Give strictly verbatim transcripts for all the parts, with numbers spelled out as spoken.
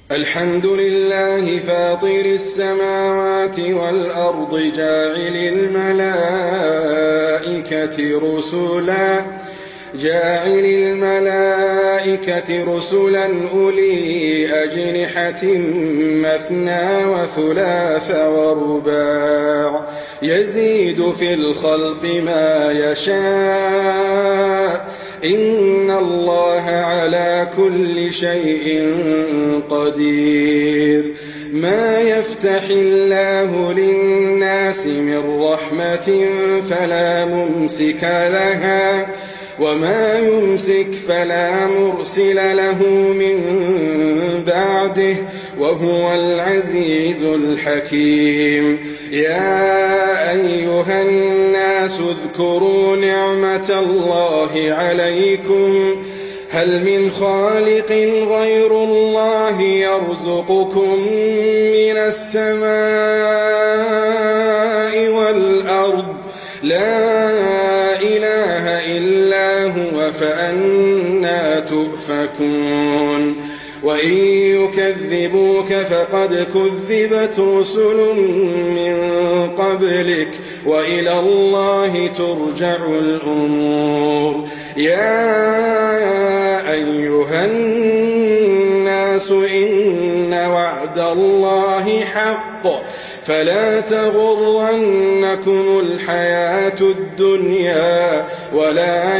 الحمد لله فاطر السماوات والأرض جاعل الملائكة رسلا جاعل الملائكة رسلا أولي أجنحة مثنى وثلاث ورباع يزيد في الخلق ما يشاء إن الله على كل شيء قدير. ما يفتح الله للناس من رحمة فلا ممسك لها وما يمسك فلا مرسل له من بعده وهو العزيز الحكيم. يا أيها الناس اذكروا نعمة الله عليكم هل من خالق غير الله يرزقكم من السماء والأرض لا إله إلا هو فأنى تؤفكون. وإن يكذبوك فقد كذبت رسل من قبلك وإلى الله ترجع الأمور. يا أيها الناس إن وعد الله حق فلا تغرنكم الحياة الدنيا ولا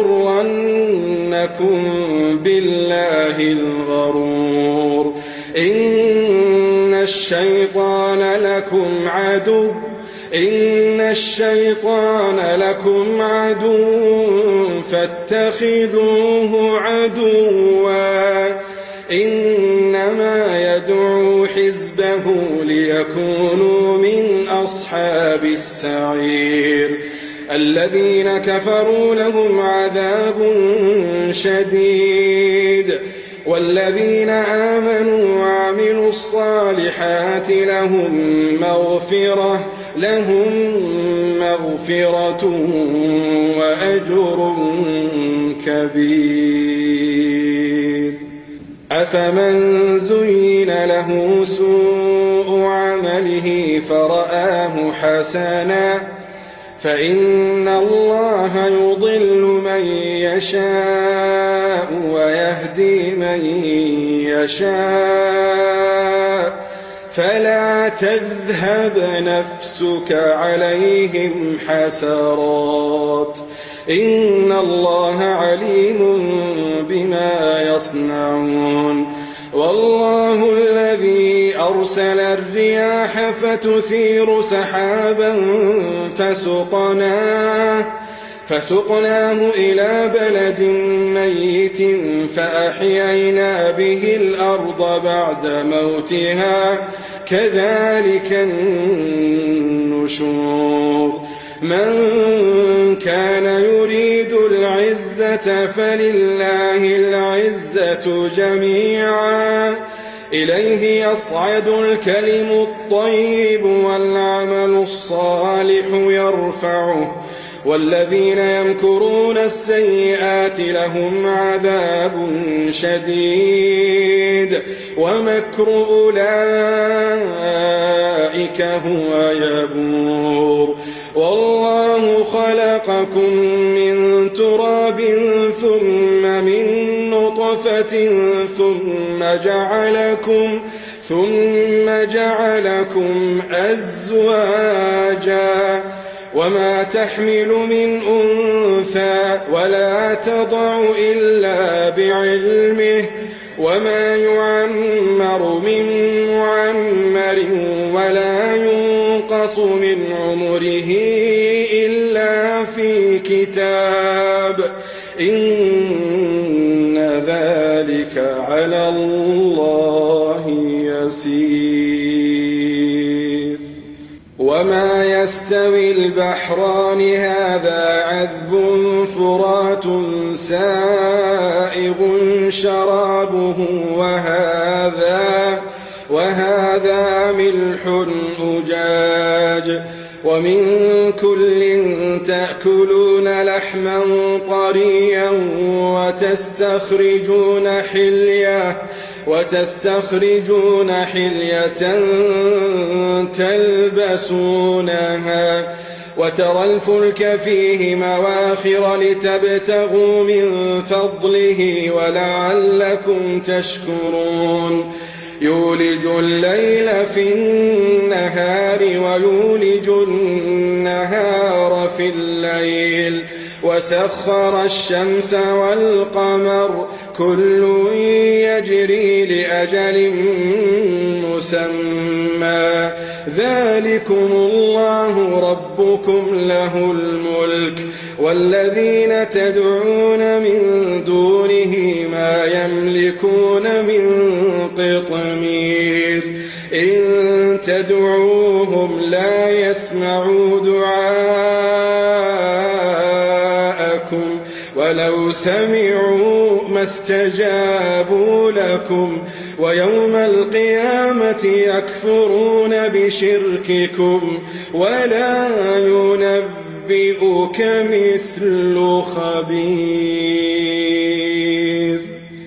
يغرنكم بالله الغرور. إن الشيطان لكم عدو إن الشيطان لكم عدو فاتخذوه عدوا إنما يدعو حزبه ليكونوا من أصحاب السعير. الذين كفروا لهم عذاب شديد والذين آمنوا وعملوا الصالحات لهم مغفرة لهم مغفرة وأجر كبير. أفمن زين له سوء عمله فرآه حسنا فإن الله يضل من يشاء ويهدي من يشاء فلا تذهب نفسك عليهم حسرات إن الله عليم بما يصنعون. والله الذي أرسل الرياح فتثير سحابا فسقناه فسقناه إلى بلد ميت فأحيينا به الأرض بعد موتها كذلك النشور. من كان يريد العزة فلله العزة جميعا إليه يصعد الكلم الطيب والعمل الصالح يرفعه والذين يمكرون السيئات لهم عذاب شديد ومكر أولئك هو يبور. والله خلقكم من تراب ثم من نطفة ثم جعلكم ثم جعلكم أزواجا وما تحمل من أنثى ولا تضع إلا بعلمه وما يعمر من معمر ولا ينقص من عمره إلا في كتاب إن ذلك على الله يسير. وما يستوي البحران هذا عذب فرات سائغ شرابه وهذا وهذا ملح أجاج ومن كل تأكلون لحما طريا وتستخرجون حلية وتستخرجون حلية تلبسونها وترى الفلك فيه مواخر لتبتغوا من فضله ولعلكم تشكرون يولج الليل في النهار ويولج النهار في الليل وسخر الشمس والقمر كل يجري لأجل مسمى ذلكم الله ربكم له الملك والذين تدعون من دونه ما يملكون من قطمير إن تدعوهم لا يسمعوا دعاءكم ولو سمعوا ما استجابوا لكم ويوم القيامة يكفرون بشرككم ولا ينبئك مثل خبير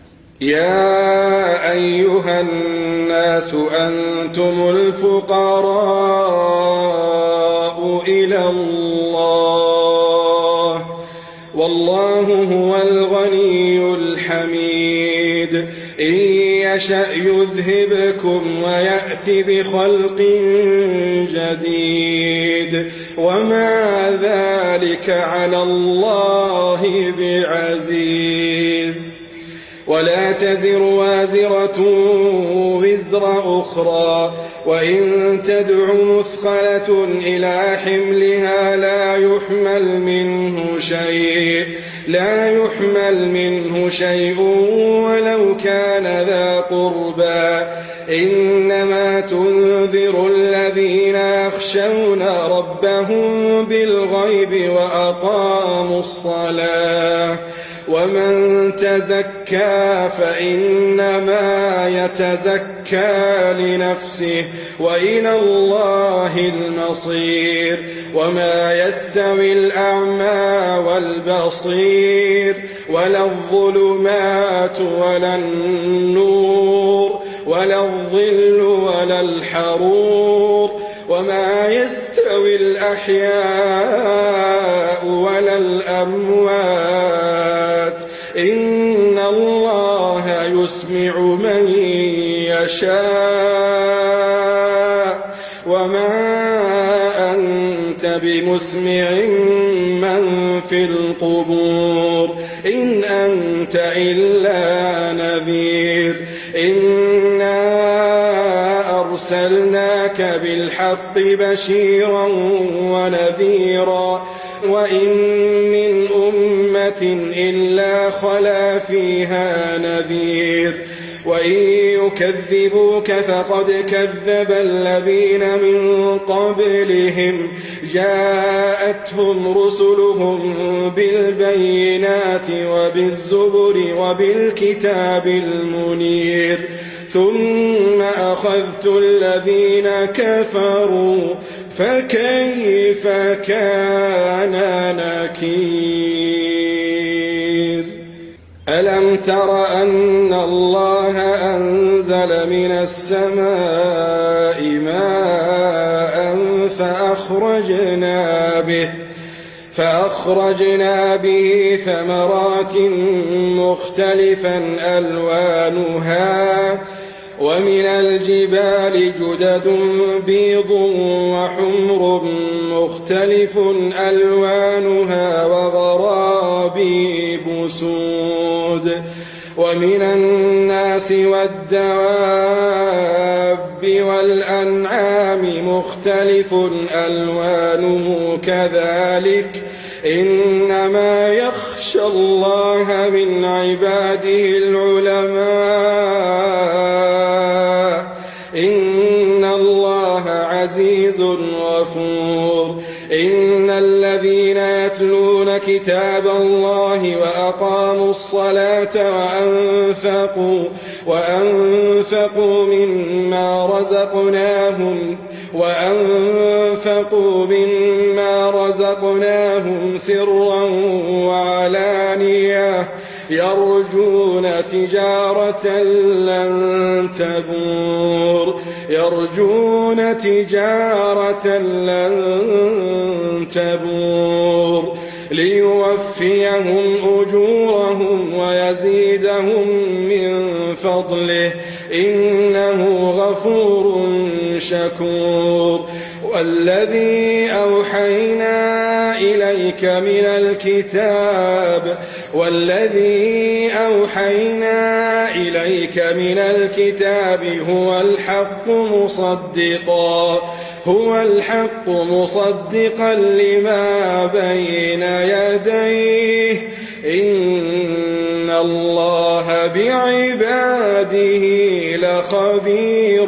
يا أيها الناس أنتم الفقراء إلى الله والله هو الغني الحميد إن يشأ يذهبكم ويأت بخلق جديد وما ذلك على الله بعزيز ولا تزر وازرة وزر أخرى وإن تدع مثقلة إلى حملها لا يحمل منه شيء لا يحمل منه شيء ولو كان ذا قربى إنما تنذر الذين يخشون ربهم بالغيب وأقاموا الصلاة ومن تزكى فإنما يتزكى لنفسه وإلى الله المصير وما يستوي الأعمى والبصير ولا الظلمات ولا النور ولا الظل ولا الحرور وما يستوي الأحياء ولا الأموات إن الله يسمع من يشاء وما أنت بمسمع من في القبور إن أنت إلا نذير إنا أرسلناك بالحق بشيرا ونذيرا وإن من أمة إلا خلا فيها نذير وإن يكذبوك فقد كذب الذين من قبلهم جاءتهم رسلهم بالبينات وبالزبر وبالكتاب المنير ثم أخذت الذين كفروا فكيف كان نكير ألم تر أن الله أنزل من السماء ماء فأخرجنا به فأخرجنا به ثمرات مختلفا ألوانها ومن الجبال جدد بيض وحمر مختلف ألوانها وغرابيب سود ومن الناس والدواب والأنعام مختلف ألوانه كذلك إنما يخشى الله من عباده العلماء إن الله عزيز غفور إن الذين يتلون كتاب الله وأقاموا الصلاة وأنفقوا وأنفقوا مما رزقناهم وأنفقوا مما رزقناهم سرا وعلانية يرجون تجارة لن تبور يرجون تجارة لن تبور ليوفيهم أجورهم ويزيدهم من فضله إنه غفور شكور والذي أوحينا إليك من الكتاب والذي أوحينا إليك من الكتاب هو الحق مصدقا هو الحق مصدقا لما بين يديه إن الله بعباده لخبير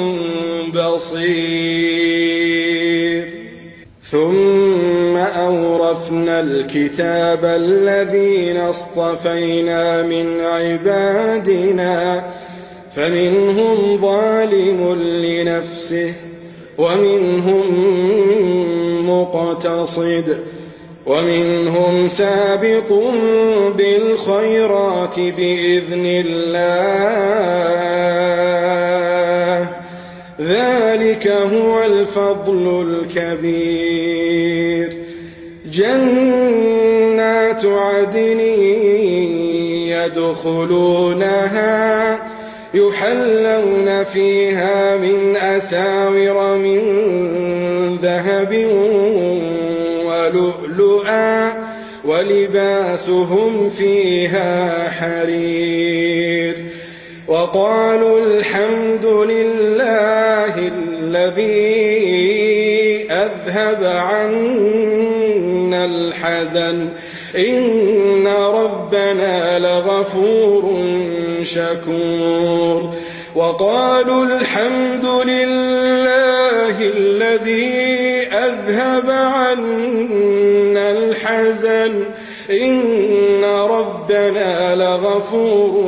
بصير ثم أورثنا الكتاب الذين اصطفينا من عبادنا فمنهم ظالم لنفسه ومنهم مقتصد ومنهم سابق بالخيرات بإذن الله ذلك هو الفضل الكبير جنات عدن يدخلونها يحلون فيها من أساور من ذهب ولؤلؤا ولباسهم فيها حرير وقالوا الحمد لله الذي أذهب عنا الحزن إن ربنا لغفور شكور وقالوا الحمد لله الذي أذهب عنا الحزن إن ربنا لغفور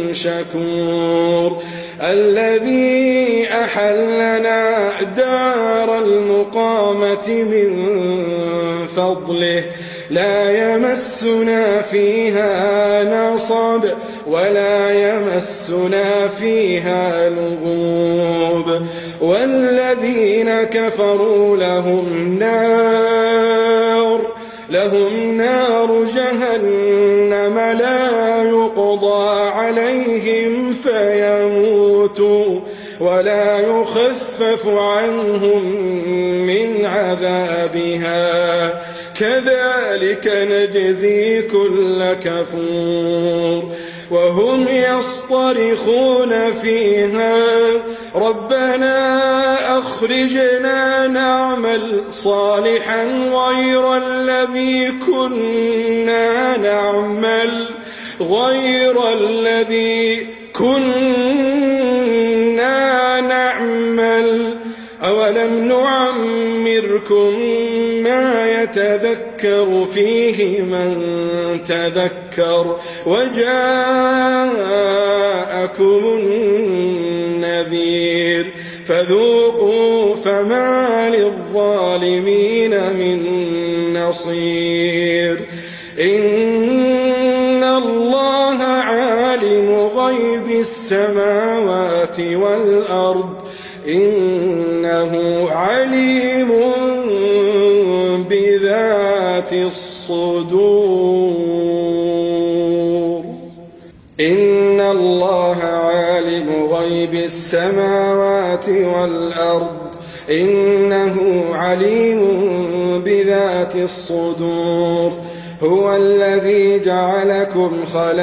شكور الذي أحلنا دار المقامة من فضله لا يمسنا فيها نصب ولا يمسنا فيها لغوب والذين كفروا لهم نار لهم نار جهنم لا يقضى عليهم فيموتوا ولا يخفف عنهم من عذابها كذلك نجزي كل كفور وهم يصطرخون فيها ربنا أخرجنا نعمل صالحا غير الذي كنا نعمل غير الذي كنا نعمل أولم نعمركم ما يتذكر فيه من تذكر وجاءكم النذير فذوقوا فما للظالمين من نصير إن الله عالم غيب السماوات والأرض إنه عليم بذات الصدور إن الله عالم غيب السماوات والأرض إنه عليم بذات الصدور هو الذي جعلكم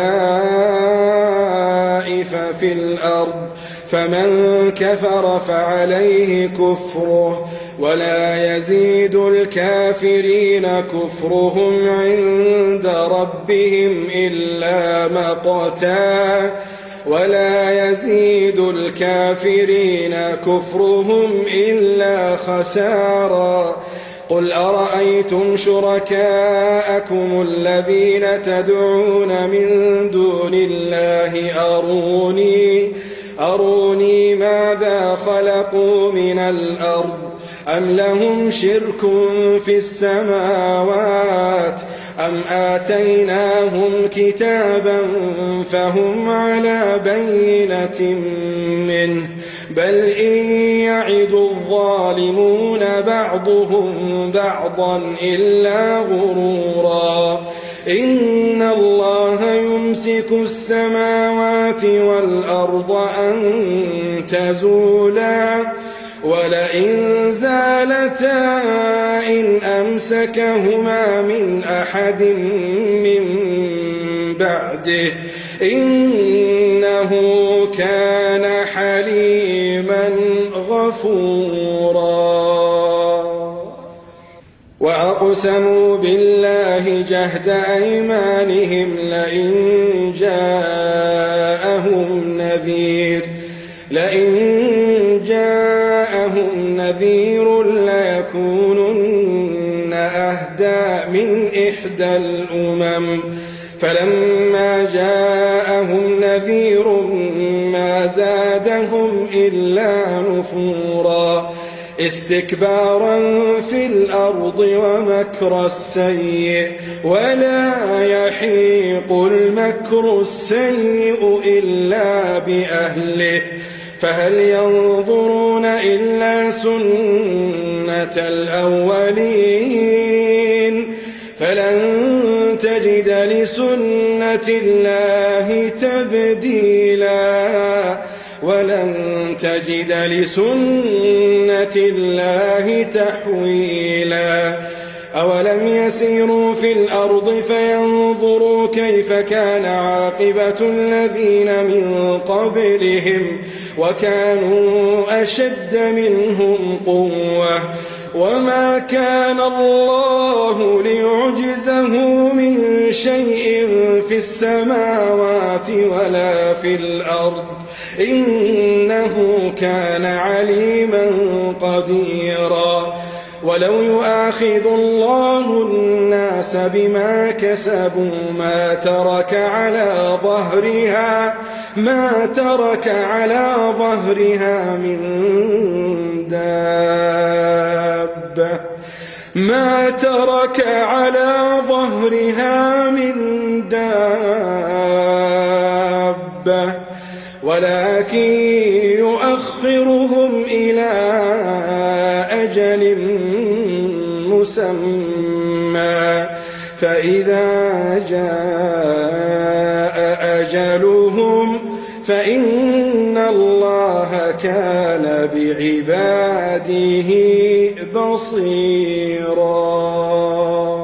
خلائف في الأرض فمن كفر فعليه كفره ولا يزيد الكافرين كفرهم عند ربهم إلا مقتا ولا يزيد الكافرين كفرهم إلا خسارا قل أرأيتم شركاءكم الذين تدعون من دون الله أروني أروني ماذا خلقوا من الأرض أم لهم شرك في السماوات أم آتيناهم كتابا فهم على بينة منه بل إن يعد الظالمون بعضهم بعضا إلا غرورا إن الله يمسك السماوات والأرض أن تزولا ولئن زالتا إن أمسكهما من أحد من بعده إنه كان حليما غفورا وأقسموا بالله جهد أيمانهم لئن جاءهم نذير لئن جاءهم نذير ليكونن أهدى من إحدى الأمم فلما جاءهم نذير ما زادهم إلا نفورا استكبارا في الأرض ومكر السيء ولا يحيق المكر السيء إلا بأهله فهل ينظرون إلا سنة الأولين فلن تجد لسنة الله تبديلا ولن تجد لسنة الله تحويلا أولم يسيروا في الأرض فينظروا كيف كان عاقبة الذين من قبلهم وكانوا أشد منهم قوة وما كان الله ليعجزه من شيء في السماوات ولا في الأرض إنه كان عليما قديرا ولو يؤاخذ الله الناس بما كسبوا ما ترك على ظهرها ما ترك على ظهرها من دابة ما ترك على ظهرها من دابة ولكن يؤخرهم إلى أجل مسمى فإذا جاء أجلهم فإن الله كان بعباده بصيرا.